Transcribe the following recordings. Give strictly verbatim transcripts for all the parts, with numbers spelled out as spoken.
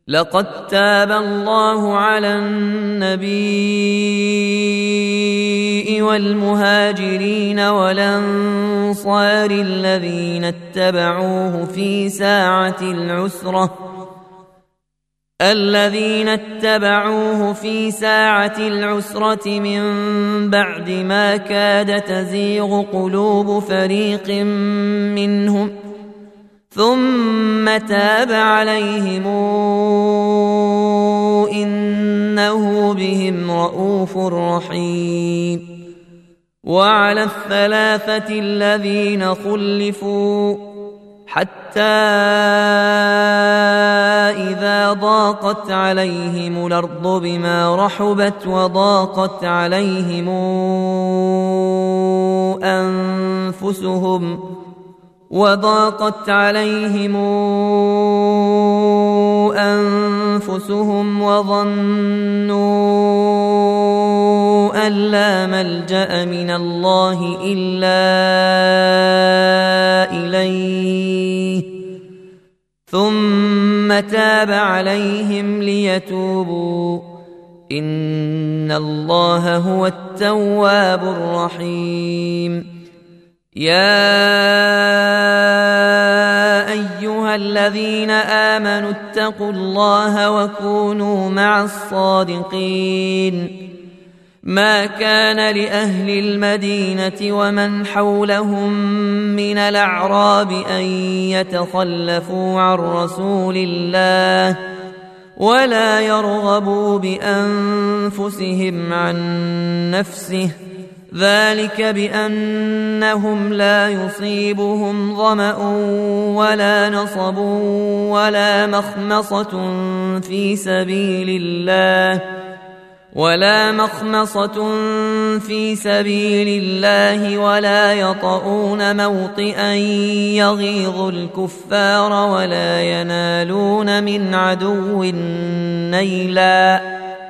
لقد تاب الله على النبي والمهاجرين والأنصار الذين اتبعوه في ساعة العسرة الذين اتبعوه في ساعة العسرة من بعد ما كاد تزيغ قلوب فريق منهم ثم تاب عليهم إنه بهم رءوف رحيم. وعلى الثلاثة الذين خلفوا حتى إذا ضاقت عليهم الأرض بما رحبت وضاقت عليهم أنفسهم وضاقت عليهم أنفسهم وظنوا أن لا ملجأ من الله إلا إليه ثم تاب عليهم ليتوبوا إن الله هو التواب الرحيم. يا أيها الذين آمنوا اتقوا الله وكونوا مع الصادقين. ما كان لأهل المدينة ومن حولهم من الأعراب أن يتخلفوا عن رسول الله ولا يرغبوا بأنفسهم عن نفسه ذلك بأنهم لا يصيبهم ظمأ ولا نصب ولا مخمصة في سبيل الله ولا مخمصة في سبيل الله ولا يطؤون موطئا يغيظ الكفار ولا ينالون من عدو نيلا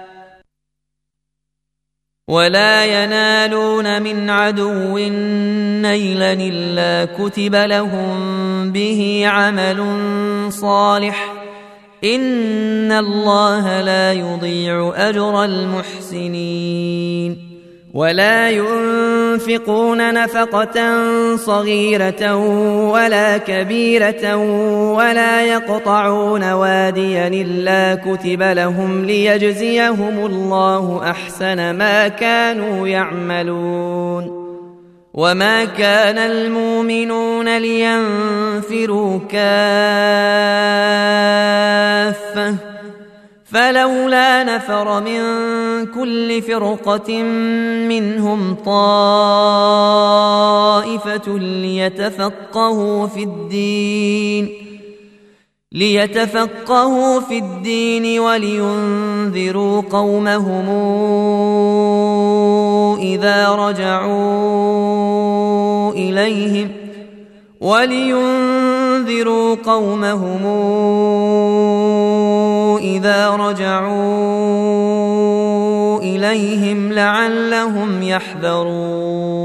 ولا ينالون من عدو نيلا إلا كتب لهم به عمل صالح إن الله لا يضيع أجر المحسنين. ولا ينفقون نفقة صغيرة ولا كبيرة ولا يقطعون واديا إلا كتب لهم ليجزيهم الله أحسن ما كانوا يعملون. وما كان المؤمنون لينفروا كافة فلولا نفر من كل فرقة منهم طائفة ليتفقهوا في الدين ليتفقهوا في الدين ولينذروا قومهم إذا رجعوا إليهم ولينذروا قومهم إذا رجعوا إليهم لعلهم يحذرون.